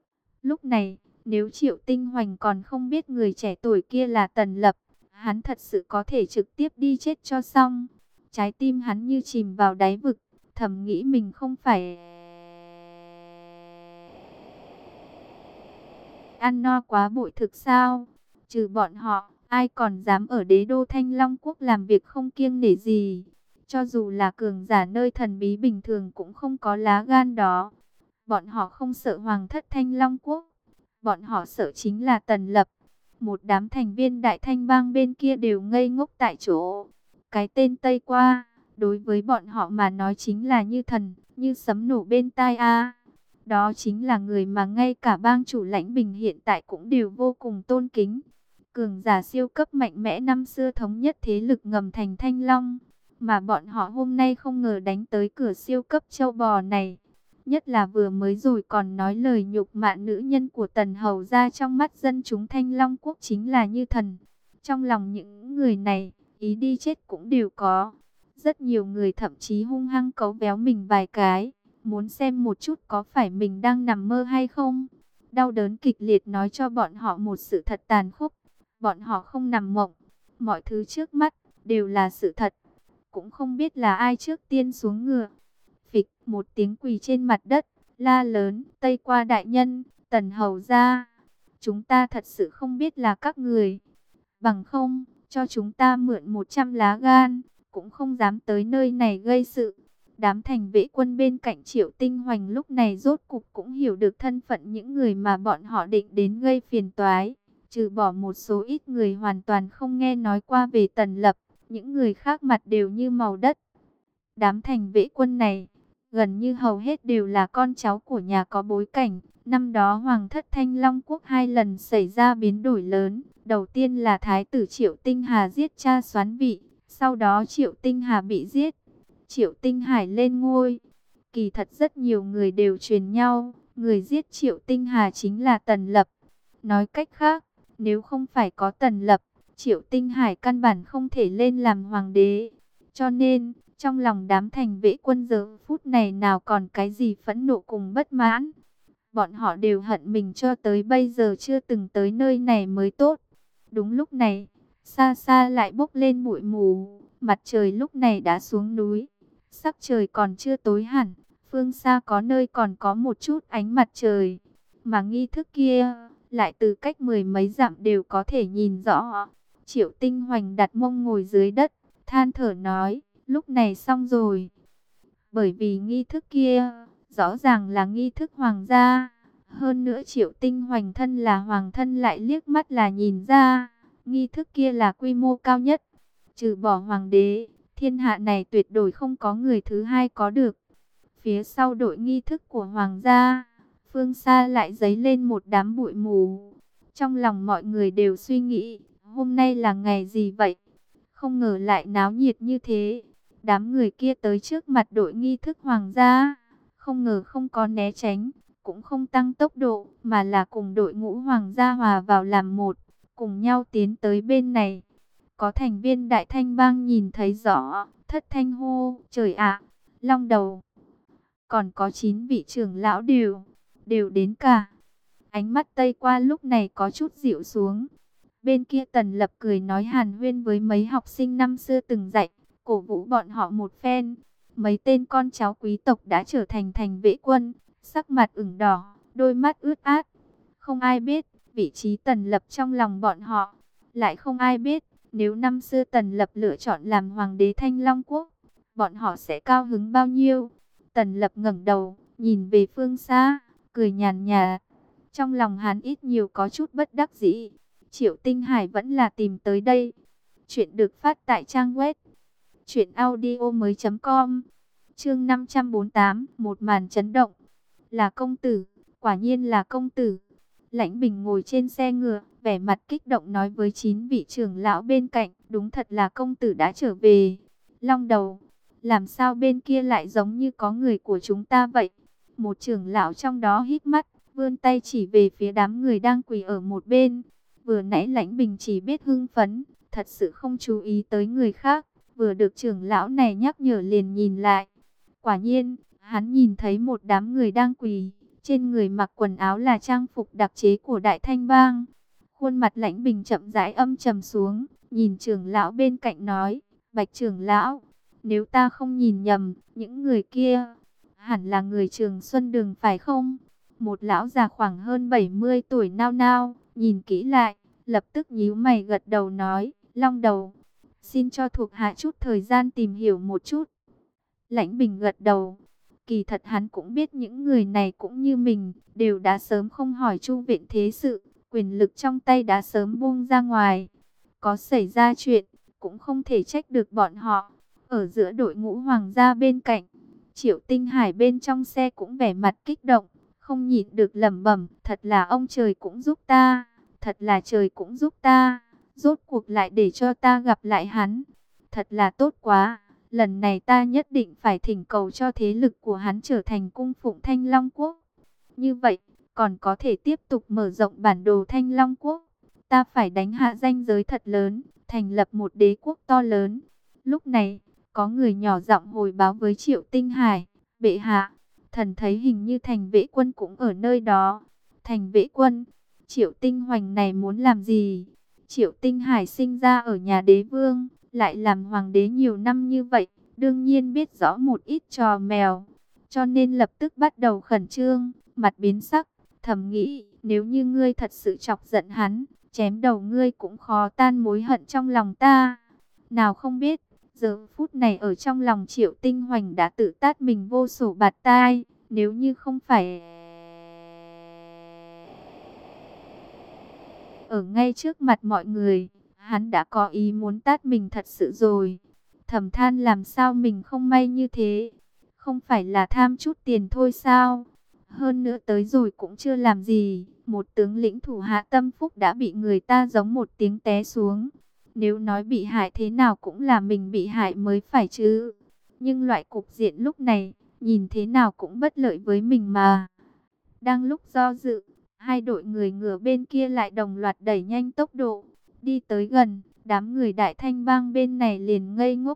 Lúc này, nếu Triệu Tinh Hoành còn không biết người trẻ tuổi kia là Tần Lập, hắn thật sự có thể trực tiếp đi chết cho xong. Trái tim hắn như chìm vào đáy vực, thầm nghĩ mình không phải ăn no quá bội thực sao? Trừ bọn họ, ai còn dám ở đế đô Thanh Long Quốc làm việc không kiêng nể gì? Cho dù là cường giả nơi thần bí bình thường cũng không có lá gan đó. Bọn họ không sợ Hoàng thất Thanh Long Quốc. Bọn họ sợ chính là Tần Lập. Một đám thành viên Đại Thanh Bang bên kia đều ngây ngốc tại chỗ. Cái tên Tây Qua, đối với bọn họ mà nói chính là như thần, như sấm nổ bên tai a. Đó chính là người mà ngay cả bang chủ Lãnh Bình hiện tại cũng đều vô cùng tôn kính. Cường giả siêu cấp mạnh mẽ năm xưa thống nhất thế lực ngầm thành Thanh Long. Mà bọn họ hôm nay không ngờ đánh tới cửa siêu cấp châu bò này. Nhất là vừa mới rồi còn nói lời nhục mạ nữ nhân của Tần Hầu ra, trong mắt dân chúng Thanh Long quốc chính là như thần. Trong lòng những người này, ý đi chết cũng đều có. Rất nhiều người thậm chí hung hăng cấu véo mình vài cái, muốn xem một chút có phải mình đang nằm mơ hay không. Đau đớn kịch liệt nói cho bọn họ một sự thật tàn khốc. Bọn họ không nằm mộng, mọi thứ trước mắt đều là sự thật. Cũng không biết là ai trước tiên xuống ngựa. Phịch một tiếng quỳ trên mặt đất, la lớn: Tây Qua đại nhân, Tần Hầu ra, chúng ta thật sự không biết là các người. Bằng không, cho chúng ta mượn một trăm lá gan, cũng không dám tới nơi này gây sự. Đám thành vệ quân bên cạnh Triệu Tinh Hoành lúc này rốt cục cũng hiểu được thân phận những người mà bọn họ định đến gây phiền toái. Trừ bỏ một số ít người hoàn toàn không nghe nói qua về Tần Lập, những người khác mặt đều như màu đất. Đám thành vệ quân này, gần như hầu hết đều là con cháu của nhà có bối cảnh. Năm đó Hoàng thất Thanh Long quốc hai lần xảy ra biến đổi lớn. Đầu tiên là Thái tử Triệu Tinh Hà giết cha Soán Vị, sau đó Triệu Tinh Hà bị giết, Triệu Tinh Hải lên ngôi. Kỳ thật rất nhiều người đều truyền nhau, người giết Triệu Tinh Hà chính là Tần Lập. Nói cách khác, nếu không phải có Tần Lập, Triệu Tinh Hải căn bản không thể lên làm hoàng đế. Cho nên, trong lòng đám thành vệ quân giờ phút này nào còn cái gì phẫn nộ cùng bất mãn. Bọn họ đều hận mình cho tới bây giờ chưa từng tới nơi này mới tốt. Đúng lúc này, xa xa lại bốc lên bụi mù, mặt trời lúc này đã xuống núi. Sắc trời còn chưa tối hẳn, phương xa có nơi còn có một chút ánh mặt trời. Mà nghi thức kia, lại từ cách mười mấy dặm đều có thể nhìn rõ. Triệu Tinh Hoành đặt mông ngồi dưới đất, than thở nói, lúc này xong rồi. Bởi vì nghi thức kia, rõ ràng là nghi thức hoàng gia. Hơn nữa Triệu Tinh Hoành thân là hoàng thân lại liếc mắt là nhìn ra, nghi thức kia là quy mô cao nhất. Trừ bỏ hoàng đế, thiên hạ này tuyệt đối không có người thứ hai có được. Phía sau đội nghi thức của hoàng gia, phương xa lại dấy lên một đám bụi mù. Trong lòng mọi người đều suy nghĩ, hôm nay là ngày gì vậy? Không ngờ lại náo nhiệt như thế. Đám người kia tới trước mặt đội nghi thức hoàng gia, không ngờ không có né tránh, cũng không tăng tốc độ, mà là cùng đội ngũ hoàng gia hòa vào làm một, cùng nhau tiến tới bên này. Có thành viên Đại Thanh Bang nhìn thấy rõ, thất thanh hô, trời ạ, Long Đầu. Còn có chín vị trưởng lão đều, đều đến cả. Ánh mắt Tây Qua lúc này có chút dịu xuống. Bên kia Tần Lập cười nói hàn huyên với mấy học sinh năm xưa từng dạy, cổ vũ bọn họ một phen. Mấy tên con cháu quý tộc đã trở thành thành vệ quân, sắc mặt ửng đỏ, đôi mắt ướt át. Không ai biết vị trí Tần Lập trong lòng bọn họ. Lại không ai biết, nếu năm xưa Tần Lập lựa chọn làm hoàng đế Thanh Long quốc, bọn họ sẽ cao hứng bao nhiêu. Tần Lập ngẩng đầu, nhìn về phương xa, cười nhàn nhạt. Trong lòng hắn ít nhiều có chút bất đắc dĩ. Triệu Tinh Hải vẫn là tìm tới đây. Chuyện được phát tại trang web truyện audio mới chấm com. Chương năm trăm bốn mươi tám, một màn chấn động. Là công tử, quả nhiên là công tử. Lãnh Bình ngồi trên xe ngựa, vẻ mặt kích động nói với chín vị trưởng lão bên cạnh, đúng thật là công tử đã trở về. Long Đầu, làm sao bên kia lại giống như có người của chúng ta vậy? Một trưởng lão trong đó hít mắt, vươn tay chỉ về phía đám người đang quỳ ở một bên. Vừa nãy Lãnh Bình chỉ biết hưng phấn, thật sự không chú ý tới người khác. Vừa được trưởng lão này nhắc nhở liền nhìn lại. Quả nhiên, hắn nhìn thấy một đám người đang quỳ. Trên người mặc quần áo là trang phục đặc chế của Đại Thanh Bang. Khuôn mặt Lãnh Bình chậm rãi âm trầm xuống, nhìn trưởng lão bên cạnh nói, Bạch trưởng lão, nếu ta không nhìn nhầm, những người kia hẳn là người Trường Xuân Đường phải không? Một lão già khoảng hơn bảy mươi tuổi nao nao, nhìn kỹ lại, lập tức nhíu mày gật đầu nói, Long Đầu, xin cho thuộc hạ chút thời gian tìm hiểu một chút. Lãnh Bình gật đầu. Kỳ thật hắn cũng biết những người này cũng như mình, đều đã sớm không hỏi chu viện thế sự, quyền lực trong tay đã sớm buông ra ngoài. Có xảy ra chuyện, cũng không thể trách được bọn họ. Ở giữa đội ngũ hoàng gia bên cạnh, Triệu Tinh Hải bên trong xe cũng vẻ mặt kích động, không nhịn được lẩm bẩm, thật là ông trời cũng giúp ta, thật là trời cũng giúp ta, rốt cuộc lại để cho ta gặp lại hắn, thật là tốt quá, lần này ta nhất định phải thỉnh cầu cho thế lực của hắn trở thành cung phụng Thanh Long Quốc. Như vậy, còn có thể tiếp tục mở rộng bản đồ Thanh Long Quốc, ta phải đánh hạ ranh giới thật lớn, thành lập một đế quốc to lớn. Lúc này, có người nhỏ giọng hồi báo với Triệu Tinh Hải, bệ hạ, thần thấy hình như thành vệ quân cũng ở nơi đó. Thành vệ quân, Triệu Tinh Hoành này muốn làm gì? Triệu Tinh Hải sinh ra ở nhà đế vương, lại làm hoàng đế nhiều năm như vậy, đương nhiên biết rõ một ít trò mèo, cho nên lập tức bắt đầu khẩn trương, mặt biến sắc, thầm nghĩ, nếu như ngươi thật sự chọc giận hắn, chém đầu ngươi cũng khó tan mối hận trong lòng ta. Nào không biết, giờ phút này ở trong lòng Triệu Tinh Hoành đã tự tát mình vô sổ bạt tai, nếu như không phải ở ngay trước mặt mọi người, hắn đã có ý muốn tát mình thật sự rồi. Thầm than làm sao mình không may như thế, không phải là tham chút tiền thôi sao? Hơn nữa tới rồi cũng chưa làm gì, một tướng lĩnh thủ hạ tâm phúc đã bị người ta giống một tiếng té xuống. Nếu nói bị hại thế nào cũng là mình bị hại mới phải chứ. Nhưng loại cục diện lúc này, nhìn thế nào cũng bất lợi với mình mà. Đang lúc do dự, hai đội người ngựa bên kia lại đồng loạt đẩy nhanh tốc độ, đi tới gần, đám người Đại Thanh Bang bên này liền ngây ngốc.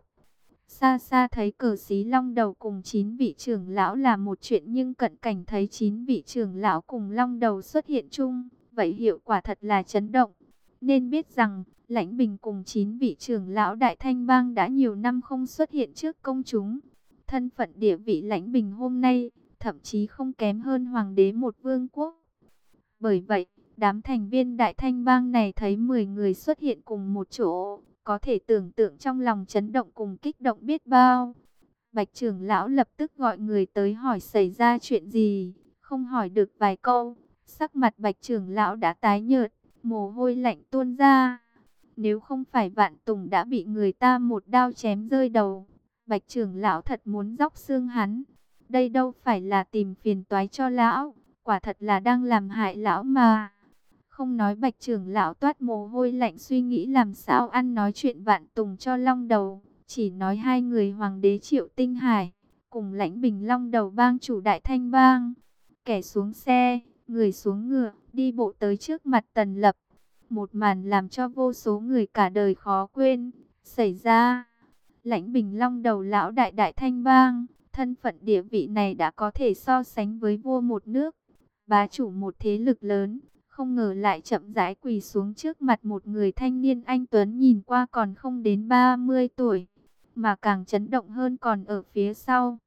Xa xa thấy cờ xí long đầu cùng chín vị trưởng lão là một chuyện, nhưng cận cảnh thấy chín vị trưởng lão cùng long đầu xuất hiện chung, vậy hiệu quả thật là chấn động. Nên biết rằng, Lãnh Bình cùng chín vị trưởng lão Đại Thanh Bang đã nhiều năm không xuất hiện trước công chúng. Thân phận địa vị Lãnh Bình hôm nay, thậm chí không kém hơn hoàng đế một vương quốc. Bởi vậy, đám thành viên Đại Thanh Bang này thấy mười người xuất hiện cùng một chỗ, có thể tưởng tượng trong lòng chấn động cùng kích động biết bao. Bạch trưởng lão lập tức gọi người tới hỏi xảy ra chuyện gì, không hỏi được vài câu, sắc mặt Bạch trưởng lão đã tái nhợt, mồ hôi lạnh tuôn ra. Nếu không phải Vạn Tùng đã bị người ta một đao chém rơi đầu, Bạch trưởng lão thật muốn róc xương hắn. Đây đâu phải là tìm phiền toái cho lão, quả thật là đang làm hại lão mà. Không nói Bạch trưởng lão toát mồ hôi lạnh suy nghĩ làm sao ăn nói chuyện Vạn Tùng cho long đầu, chỉ nói hai người hoàng đế Triệu Tinh Hải cùng Lãnh Bình long đầu bang chủ Đại Thanh Bang. Kẻ xuống xe, người xuống ngựa, đi bộ tới trước mặt Tần Lập. Một màn làm cho vô số người cả đời khó quên xảy ra. Lãnh Bình long đầu lão đại Đại Thanh Bang, thân phận địa vị này đã có thể so sánh với vua một nước, bá chủ một thế lực lớn. Không ngờ lại chậm rãi quỳ xuống trước mặt một người thanh niên anh tuấn nhìn qua còn không đến ba mươi tuổi. Mà càng chấn động hơn còn ở phía sau.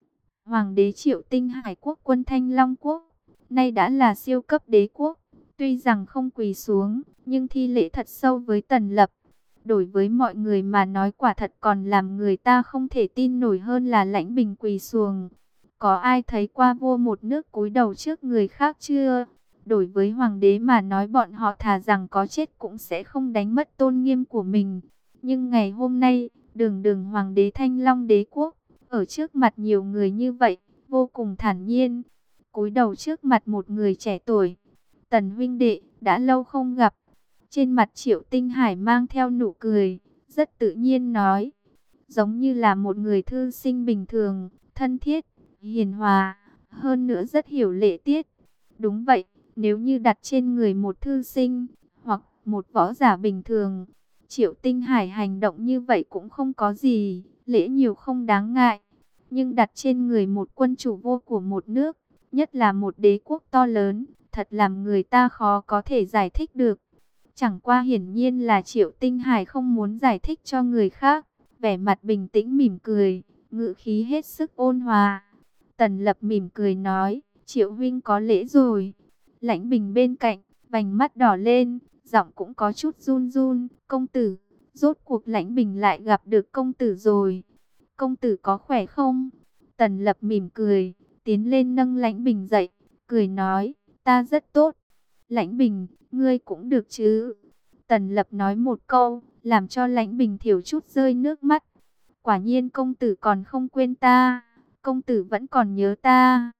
Hoàng đế Triệu Tinh Hải quốc quân Thanh Long Quốc, nay đã là siêu cấp đế quốc. Tuy rằng không quỳ xuống, nhưng thi lễ thật sâu với Tần Lập. Đối với mọi người mà nói quả thật còn làm người ta không thể tin nổi hơn là Lãnh Bình quỳ xuống. Có ai thấy qua vua một nước cúi đầu trước người khác chưa? Đối với hoàng đế mà nói bọn họ thà rằng có chết cũng sẽ không đánh mất tôn nghiêm của mình. Nhưng ngày hôm nay, đường đường hoàng đế Thanh Long đế quốc, ở trước mặt nhiều người như vậy, vô cùng thản nhiên, cúi đầu trước mặt một người trẻ tuổi. Tần huynh đệ, đã lâu không gặp. Trên mặt Triệu Tinh Hải mang theo nụ cười, rất tự nhiên nói, giống như là một người thư sinh bình thường, thân thiết, hiền hòa, hơn nữa rất hiểu lễ tiết. Đúng vậy. Nếu như đặt trên người một thư sinh, hoặc một võ giả bình thường, Triệu Tinh Hải hành động như vậy cũng không có gì, lễ nhiều không đáng ngại. Nhưng đặt trên người một quân chủ vô của một nước, nhất là một đế quốc to lớn, thật làm người ta khó có thể giải thích được. Chẳng qua hiển nhiên là Triệu Tinh Hải không muốn giải thích cho người khác, vẻ mặt bình tĩnh mỉm cười, ngữ khí hết sức ôn hòa. Tần Lập mỉm cười nói, Triệu huynh có lễ rồi. Lãnh Bình bên cạnh, vành mắt đỏ lên, giọng cũng có chút run run. Công tử, rốt cuộc Lãnh Bình lại gặp được công tử rồi. Công tử có khỏe không? Tần Lập mỉm cười, tiến lên nâng Lãnh Bình dậy, cười nói, ta rất tốt. Lãnh Bình, ngươi cũng được chứ? Tần Lập nói một câu, làm cho Lãnh Bình thiểu chút rơi nước mắt. Quả nhiên công tử còn không quên ta. công tử vẫn còn nhớ ta.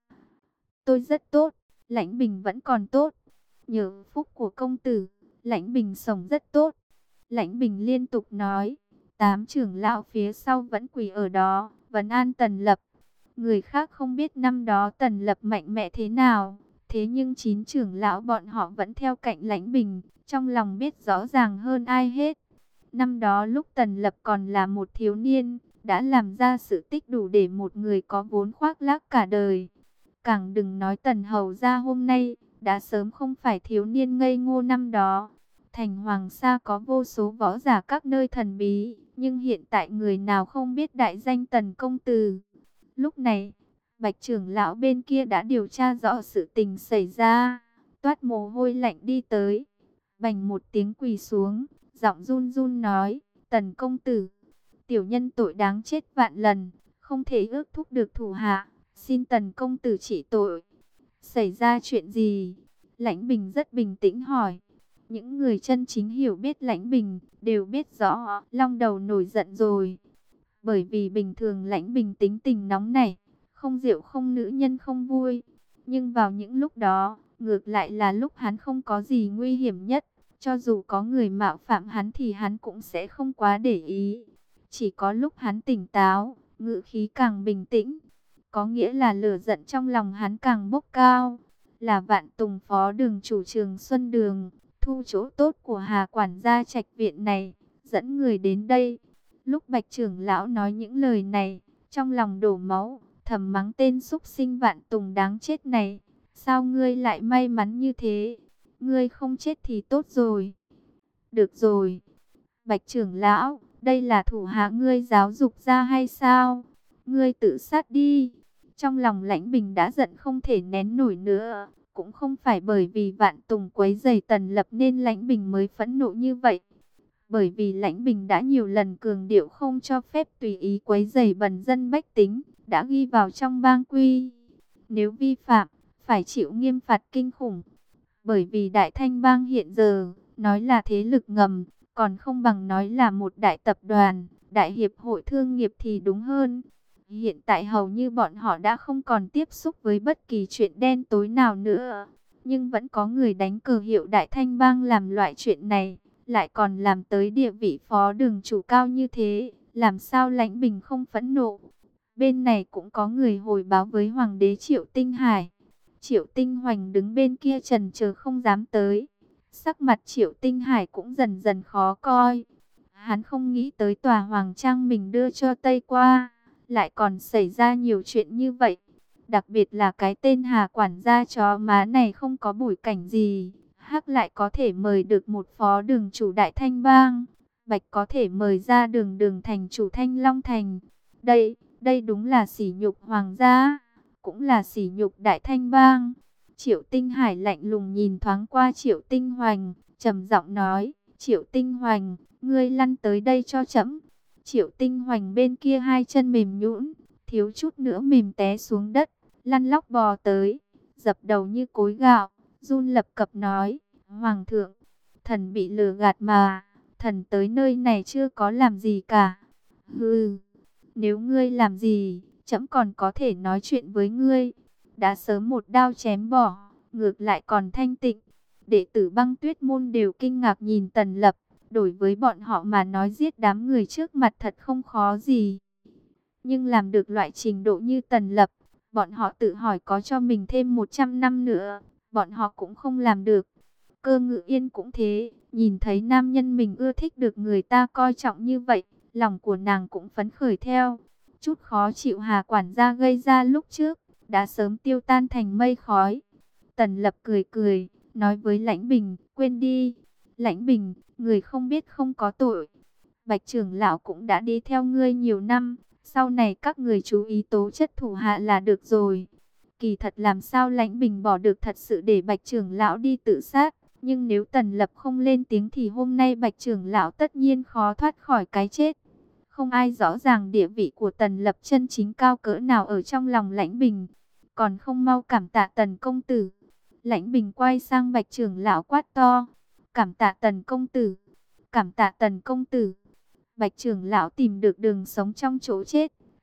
Tôi rất tốt, Lãnh Bình vẫn còn tốt. Nhờ phúc của công tử, Lãnh Bình sống rất tốt. Lãnh Bình liên tục nói. Tám trưởng lão phía sau vẫn quỳ ở đó, vấn an Tần Lập. Người khác không biết năm đó Tần Lập mạnh mẽ thế nào. Thế nhưng chín trưởng lão bọn họ vẫn theo cạnh Lãnh Bình, trong lòng biết rõ ràng hơn ai hết. Năm đó lúc Tần Lập còn là một thiếu niên, đã làm ra sự tích đủ để một người có vốn khoác lác cả đời. Càng đừng nói Tần Hầu gia hôm nay, đã sớm không phải thiếu niên ngây ngô năm đó. Thành Hoàng Sa có vô số võ giả các nơi thần bí, nhưng hiện tại người nào không biết đại danh Tần Công Tử. Lúc này, Bạch trưởng lão bên kia đã điều tra rõ sự tình xảy ra, toát mồ hôi lạnh đi tới. Bành một tiếng quỳ xuống, giọng run run nói, Tần Công Tử, tiểu nhân tội đáng chết vạn lần, không thể ước thúc được thủ hạ, xin Tần Công Tử trị tội. Xảy ra chuyện gì? Lãnh Bình rất bình tĩnh hỏi. Những người chân chính hiểu biết Lãnh Bình đều biết rõ Long Đầu nổi giận rồi. Bởi vì bình thường Lãnh Bình tính tình nóng nảy, không rượu không nữ nhân không vui. Nhưng vào những lúc đó, ngược lại là lúc hắn không có gì nguy hiểm nhất. Cho dù có người mạo phạm hắn thì hắn cũng sẽ không quá để ý. Chỉ có lúc hắn tỉnh táo, ngữ khí càng bình tĩnh, có nghĩa là lửa giận trong lòng hắn càng bốc cao. Là Vạn Tùng phó đường chủ Trường Xuân Đường, thu chỗ tốt của Hà quản gia trạch viện này, dẫn người đến đây. Lúc Bạch trưởng lão nói những lời này, trong lòng đổ máu, thầm mắng tên súc sinh Vạn Tùng đáng chết này. Sao ngươi lại may mắn như thế? Ngươi không chết thì tốt rồi. Được rồi. Bạch trưởng lão, đây là thủ hạ ngươi giáo dục ra hay sao? Ngươi tự sát đi. Trong lòng Lãnh Bình đã giận không thể nén nổi nữa. Cũng không phải bởi vì Vạn Tùng quấy rầy Tần Lập nên Lãnh Bình mới phẫn nộ như vậy. Bởi vì Lãnh Bình đã nhiều lần cường điệu không cho phép tùy ý quấy rầy bần dân bách tính, đã ghi vào trong bang quy. Nếu vi phạm, phải chịu nghiêm phạt kinh khủng. Bởi vì Đại Thanh Bang hiện giờ, nói là thế lực ngầm, còn không bằng nói là một đại tập đoàn, đại hiệp hội thương nghiệp thì đúng hơn. Hiện tại hầu như bọn họ đã không còn tiếp xúc với bất kỳ chuyện đen tối nào nữa. Nhưng vẫn có người đánh cờ hiệu Đại Thanh Bang làm loại chuyện này, lại còn làm tới địa vị phó đường chủ cao như thế. Làm sao Lãnh Bình không phẫn nộ? Bên này cũng có người hồi báo với Hoàng đế Triệu Tinh Hải. Triệu Tinh Hoành đứng bên kia trần chờ không dám tới. Sắc mặt Triệu Tinh Hải cũng dần dần khó coi. Hắn không nghĩ tới tòa hoàng trang mình đưa cho Tây qua, lại còn xảy ra nhiều chuyện như vậy. Đặc biệt là cái tên Hà quản gia chó má này không có bối cảnh gì. Hắc lại có thể mời được một phó đường chủ Đại Thanh Bang. Bạch có thể mời ra đường đường thành chủ Thanh Long Thành. Đây, đây đúng là sỉ nhục hoàng gia, cũng là sỉ nhục Đại Thanh Bang. Triệu Tinh Hải lạnh lùng nhìn thoáng qua Triệu Tinh Hoành, trầm giọng nói, Triệu Tinh Hoành, ngươi lăn tới đây cho trẫm. Triệu Tinh Hoành bên kia hai chân mềm nhũn, thiếu chút nữa mềm té xuống đất, lăn lóc bò tới, dập đầu như cối gạo, run lập cập nói, Hoàng thượng, thần bị lừa gạt mà, thần tới nơi này chưa có làm gì cả. Hừ, nếu ngươi làm gì, trẫm còn có thể nói chuyện với ngươi. Đã sớm một đao chém bỏ, ngược lại còn thanh tịnh. Đệ tử Băng Tuyết môn đều kinh ngạc nhìn Tần Lập. Đối với bọn họ mà nói giết đám người trước mặt thật không khó gì. Nhưng làm được loại trình độ như Tần Lập, bọn họ tự hỏi có cho mình thêm một trăm năm nữa, bọn họ cũng không làm được. Cơ Ngự Yên cũng thế, nhìn thấy nam nhân mình ưa thích được người ta coi trọng như vậy, lòng của nàng cũng phấn khởi theo. Chút khó chịu Hà quản gia gây ra lúc trước, đã sớm tiêu tan thành mây khói. Tần Lập cười cười, nói với Lãnh Bình, quên đi. Lãnh Bình, người không biết không có tội. Bạch trưởng lão cũng đã đi theo ngươi nhiều năm, sau này các người chú ý tố chất thủ hạ là được rồi. Kỳ thật làm sao Lãnh Bình bỏ được thật sự để Bạch trưởng lão đi tự sát. Nhưng nếu Tần Lập không lên tiếng thì hôm nay Bạch trưởng lão tất nhiên khó thoát khỏi cái chết. Không ai rõ ràng địa vị của Tần Lập chân chính cao cỡ nào ở trong lòng Lãnh Bình. Còn không mau cảm tạ Tần công tử. Lãnh Bình quay sang Bạch trưởng lão quát to. Cảm tạ Tần công tử. Cảm tạ Tần công tử. Bạch trưởng lão tìm được đường sống trong chỗ chết.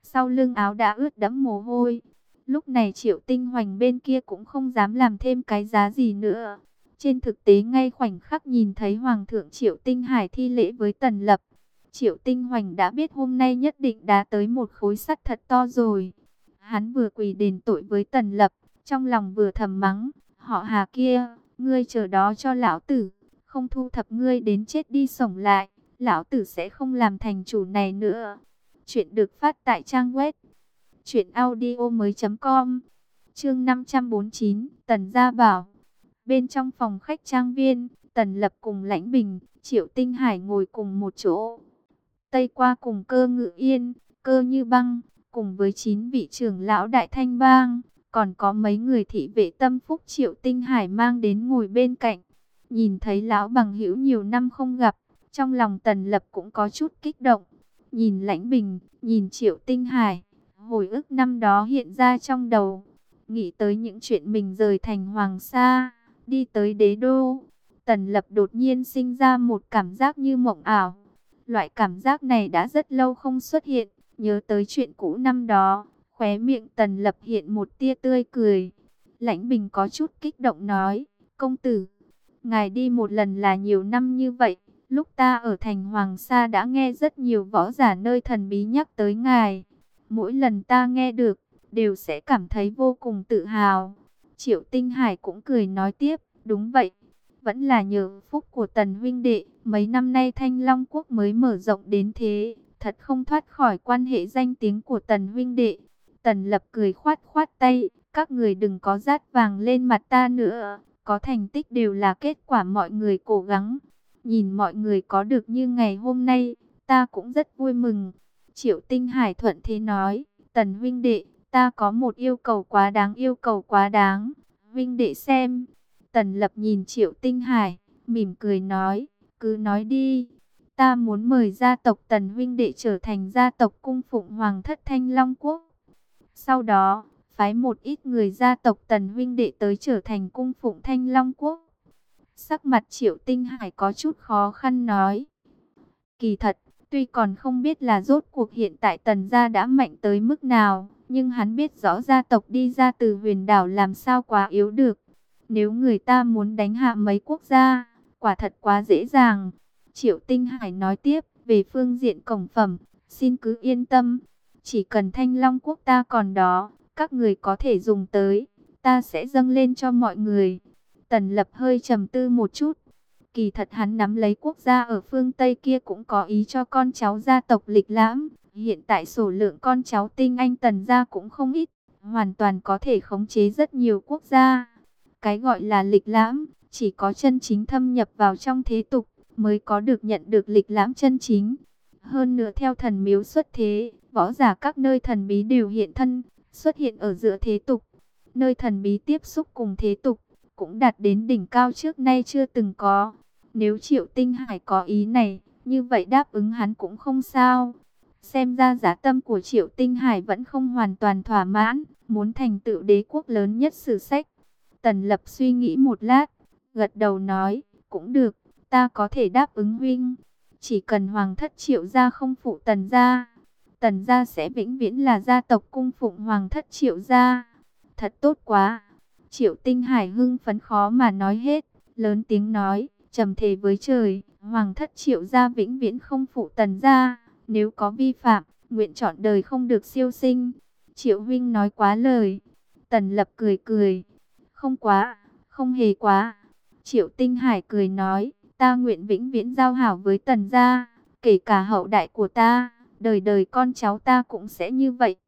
sau lưng áo đã ướt đẫm mồ hôi. Lúc này Triệu Tinh Hoành bên kia cũng không dám làm thêm cái giá gì nữa. Trên thực tế ngay khoảnh khắc nhìn thấy Hoàng thượng Triệu Tinh Hải thi lễ với Tần Lập, Triệu Tinh Hoành đã biết hôm nay nhất định đã tới một khối sắt thật to rồi. Hắn vừa quỳ đền tội với Tần Lập, trong lòng vừa thầm mắng, họ Hà kia, ngươi chờ đó cho lão tử, không thu thập ngươi đến chết đi sống lại, lão tử sẽ không làm thành chủ này nữa. Chuyện được phát tại trang web truyện audio mới chấm com. Chương năm trăm bốn mươi chín, Tần Gia Bảo. Bên trong phòng khách trang viên, Tần Lập cùng Lãnh Bình, Triệu Tinh Hải ngồi cùng một chỗ. Tây qua cùng Cơ Ngự Yên, Cơ Như Băng, cùng với chín vị trưởng lão Đại Thanh Bang, còn có mấy người thị vệ tâm phúc Triệu Tinh Hải mang đến ngồi bên cạnh. Nhìn thấy lão bằng hữu nhiều năm không gặp, trong lòng Tần Lập cũng có chút kích động. Nhìn Lãnh Bình, nhìn Triệu Tinh Hải, hồi ức năm đó hiện ra trong đầu. Nghĩ tới những chuyện mình rời thành Hoàng Sa, đi tới đế đô, Tần Lập đột nhiên sinh ra một cảm giác như mộng ảo. Loại cảm giác này đã rất lâu không xuất hiện. Nhớ tới chuyện cũ năm đó, khóe miệng Tần Lập hiện một tia tươi cười. Lãnh Bình có chút kích động nói, công tử, ngài đi một lần là nhiều năm như vậy. Lúc ta ở thành Hoàng Sa đã nghe rất nhiều võ giả nơi thần bí nhắc tới ngài. Mỗi lần ta nghe được, đều sẽ cảm thấy vô cùng tự hào. Triệu Tinh Hải cũng cười nói tiếp, đúng vậy. Vẫn là nhờ phúc của Tần huynh đệ, mấy năm nay Thanh Long Quốc mới mở rộng đến thế. Thật không thoát khỏi quan hệ danh tiếng của Tần huynh đệ. Tần Lập cười khoát khoát tay, các người đừng có rát vàng lên mặt ta nữa. Có thành tích đều là kết quả mọi người cố gắng. Nhìn mọi người có được như ngày hôm nay, ta cũng rất vui mừng. Triệu Tinh Hải thuận thế nói, Tần huynh đệ, ta có một yêu cầu quá đáng yêu cầu quá đáng. Huynh đệ xem. Tần Lập nhìn Triệu Tinh Hải, mỉm cười nói, cứ nói đi. Ta muốn mời gia tộc Tần huynh đệ trở thành gia tộc cung phụng Hoàng thất Thanh Long Quốc. Sau đó, phái một ít người gia tộc Tần huynh đệ tới trở thành cung phụng Thanh Long Quốc. Sắc mặt Triệu Tinh Hải có chút khó khăn nói. Kỳ thật, tuy còn không biết là rốt cuộc hiện tại Tần gia đã mạnh tới mức nào, nhưng hắn biết rõ gia tộc đi ra từ huyền đảo làm sao quá yếu được. Nếu người ta muốn đánh hạ mấy quốc gia, quả thật quá dễ dàng. Triệu Tinh Hải nói tiếp, về phương diện cổng phẩm, xin cứ yên tâm. Chỉ cần Thanh Long Quốc ta còn đó, các người có thể dùng tới, ta sẽ dâng lên cho mọi người. Tần Lập hơi trầm tư một chút. Kỳ thật hắn nắm lấy quốc gia ở phương Tây kia cũng có ý cho con cháu gia tộc lịch lãm. Hiện tại số lượng con cháu tinh anh Tần gia cũng không ít, hoàn toàn có thể khống chế rất nhiều quốc gia. Cái gọi là lịch lãm, chỉ có chân chính thâm nhập vào trong thế tục, mới có được nhận được lịch lãm chân chính. Hơn nữa theo thần miếu xuất thế, võ giả các nơi thần bí đều hiện thân, xuất hiện ở giữa thế tục. Nơi thần bí tiếp xúc cùng thế tục, cũng đạt đến đỉnh cao trước nay chưa từng có. Nếu Triệu Tinh Hải có ý này, như vậy đáp ứng hắn cũng không sao. Xem ra giá tâm của Triệu Tinh Hải vẫn không hoàn toàn thỏa mãn, muốn thành tựu đế quốc lớn nhất sử sách. Tần Lập suy nghĩ một lát, gật đầu nói, cũng được, ta có thể đáp ứng huynh. Chỉ cần Hoàng thất Triệu gia không phụ Tần gia, Tần gia sẽ vĩnh viễn là gia tộc cung phụng Hoàng thất Triệu gia. Thật tốt quá. Triệu Tinh Hải hưng phấn khó mà nói hết, lớn tiếng nói, trầm thề với trời, Hoàng thất Triệu gia vĩnh viễn không phụ Tần gia. Nếu có vi phạm, nguyện chọn đời không được siêu sinh. Triệu huynh nói quá lời. Tần Lập cười cười, không quá, không hề quá. Triệu Tinh Hải cười nói, ta nguyện vĩnh viễn giao hảo với Tần gia, kể cả hậu đại của ta, đời đời con cháu ta cũng sẽ như vậy.